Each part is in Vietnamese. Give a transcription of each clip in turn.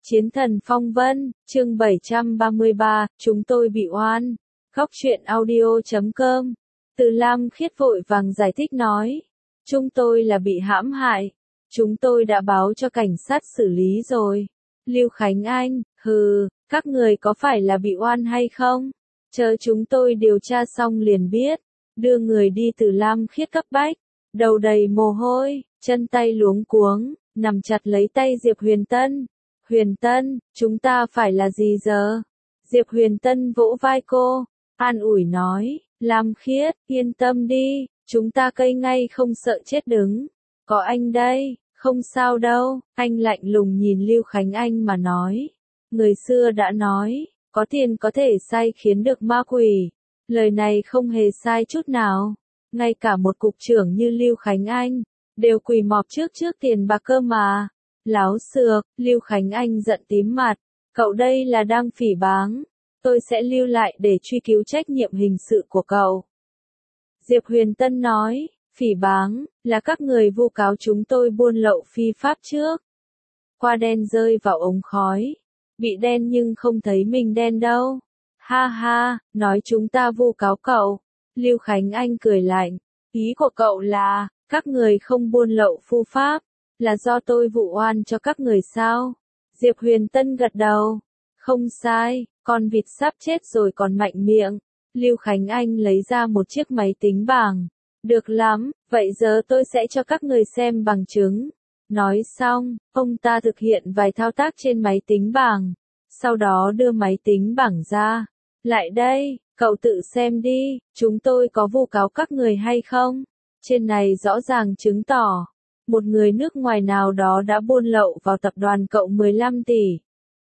Chiến thần phong vân, chương 733, chúng tôi bị oan. Góc truyện audio.com. Từ Lam Khiết vội vàng giải thích nói. Chúng tôi là bị hãm hại. Chúng tôi đã báo cho cảnh sát xử lý rồi. Lưu Khánh Anh, các người có phải là bị oan hay không? Chờ chúng tôi điều tra xong liền biết. Đưa người đi Từ Lam Khiết cấp bách. Đầu đầy mồ hôi, chân tay luống cuống, nằm chặt lấy tay Diệp Huyền Tân. Huyền Tân, chúng ta phải là gì giờ? Diệp Huyền Tân vỗ vai cô, an ủi nói, Lam Khiết, yên tâm đi, chúng ta cây ngay không sợ chết đứng. Có anh đây, không sao đâu, anh lạnh lùng nhìn Lưu Khánh Anh mà nói. Người xưa đã nói, có tiền có thể sai khiến được ma quỷ. Lời này không hề sai chút nào. Ngay cả một cục trưởng như Lưu Khánh Anh, đều quỳ mọp trước tiền bạc cơ mà. Láo xược, Lưu Khánh Anh giận tím mặt, cậu đây là đang phỉ báng, tôi sẽ lưu lại để truy cứu trách nhiệm hình sự của cậu. Diệp Huyền Tân nói, phỉ báng, là các người vu cáo chúng tôi buôn lậu phi pháp trước. Qua đen rơi vào ống khói, bị đen nhưng không thấy mình đen đâu. Ha ha, nói chúng ta vu cáo cậu. Lưu Khánh Anh cười lạnh, ý của cậu là, các người không buôn lậu phu pháp. Là do tôi vụ oan cho các người sao? Diệp Huyền Tân gật đầu. Không sai, con vịt sắp chết rồi còn mạnh miệng. Lưu Khánh Anh lấy ra một chiếc máy tính bảng. Được lắm, vậy giờ tôi sẽ cho các người xem bằng chứng. Nói xong, ông ta thực hiện vài thao tác trên máy tính bảng. Sau đó đưa máy tính bảng ra. Lại đây, cậu tự xem đi, chúng tôi có vu cáo các người hay không? Trên này rõ ràng chứng tỏ. Một người nước ngoài nào đó đã buôn lậu vào tập đoàn cậu 15 tỷ.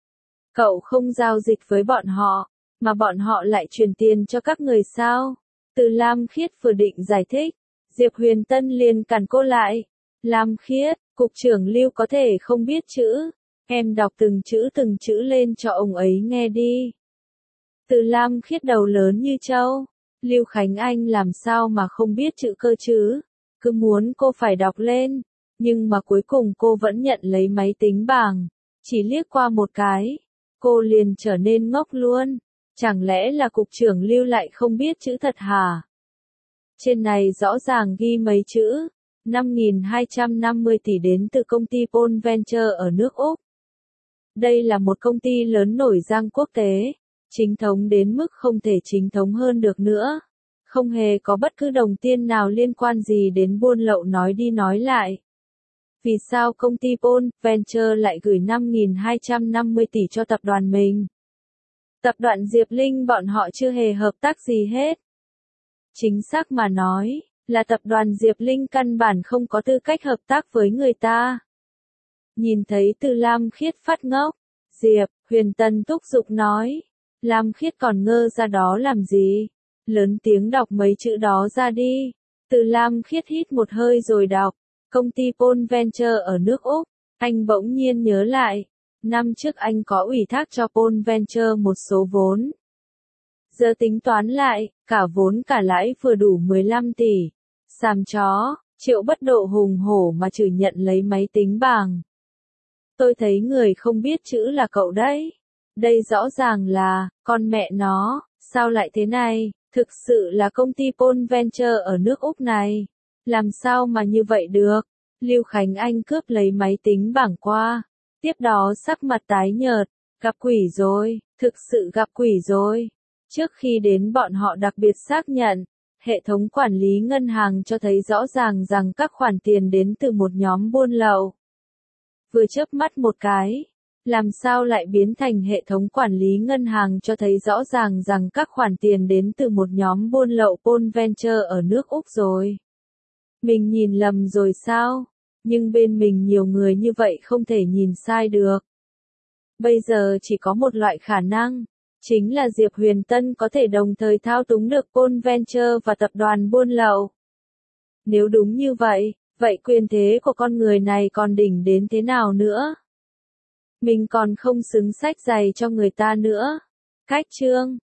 Cậu không giao dịch với bọn họ, mà bọn họ lại chuyển tiền cho các người sao? Từ Lam Khiết vừa định giải thích, Diệp Huyền Tân liền cản cô lại. Lam Khiết, cục trưởng Lưu có thể không biết chữ, em đọc từng chữ lên cho ông ấy nghe đi. Từ Lam Khiết đầu lớn như trâu, Lưu Khánh Anh làm sao mà không biết chữ cơ chứ? Cứ muốn cô phải đọc lên. Nhưng mà cuối cùng cô vẫn nhận lấy máy tính bảng. Chỉ liếc qua một cái, cô liền trở nên ngốc luôn. Chẳng lẽ là cục trưởng Lưu lại không biết chữ thật hả? Trên này rõ ràng ghi mấy chữ. 5.250 tỷ đến từ công ty Pol Venture ở nước Úc. Đây là một công ty lớn nổi danh quốc tế. Chính thống đến mức không thể chính thống hơn được nữa. Không hề có bất cứ đồng tiền nào liên quan gì đến buôn lậu nói đi nói lại. Vì sao công ty Pol Venture lại gửi 5.250 tỷ cho tập đoàn mình? Tập đoàn Diệp Linh bọn họ chưa hề hợp tác gì hết. Chính xác mà nói, là tập đoàn Diệp Linh căn bản không có tư cách hợp tác với người ta. Nhìn thấy Từ Lam Khiết phát ngốc, Diệp Huyền Tân thúc giục nói. Lam Khiết còn ngơ ra đó làm gì? Lớn tiếng đọc mấy chữ đó ra đi. Từ Lam Khiết hít một hơi rồi đọc. Công ty Pol Venture ở nước Úc, anh bỗng nhiên nhớ lại. Năm trước anh có ủy thác cho Pol Venture một số vốn. Giờ tính toán lại, cả vốn cả lãi vừa đủ 15 tỷ. Xàm chó, Triệu Bất Độ hùng hổ mà chửi nhận lấy máy tính bảng. Tôi thấy người không biết chữ là cậu đấy. Đây rõ ràng là, con mẹ nó, sao lại thế này? Thực sự là công ty Pol Venture ở nước Úc này. Làm sao mà như vậy được? Lưu Khánh Anh cướp lấy máy tính bảng qua. Tiếp đó sắc mặt tái nhợt. Gặp quỷ rồi, thực sự gặp quỷ rồi. Trước khi đến bọn họ đặc biệt xác nhận. Hệ thống quản lý ngân hàng cho thấy rõ ràng rằng các khoản tiền đến từ một nhóm buôn lậu. Vừa chớp mắt một cái. Làm sao lại biến thành hệ thống quản lý ngân hàng cho thấy rõ ràng rằng các khoản tiền đến từ một nhóm buôn lậu Pol Venture ở nước Úc rồi. Mình nhìn lầm rồi sao? Nhưng bên mình nhiều người như vậy không thể nhìn sai được. Bây giờ chỉ có một loại khả năng. Chính là Diệp Huyền Tân có thể đồng thời thao túng được Pol Venture và tập đoàn buôn lậu. Nếu đúng như vậy, vậy quyền thế của con người này còn đỉnh đến thế nào nữa? Mình còn không xứng xách giày cho người ta nữa. Cách chương